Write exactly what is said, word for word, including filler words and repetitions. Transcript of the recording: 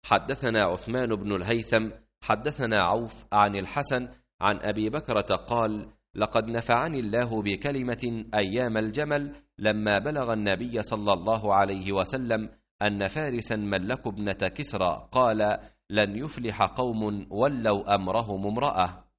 حدثنا عثمان بن الهيثم حدثنا عوف عن الحسن عن أبي بكرة قال: لقد نفعني الله بكلمة أيام الجمل لما بلغ النبي صلى الله عليه وسلم أن فارسا ملكوا ابنة كسرى، قال: لن يفلح قوم ولوا أمرهم امرأة.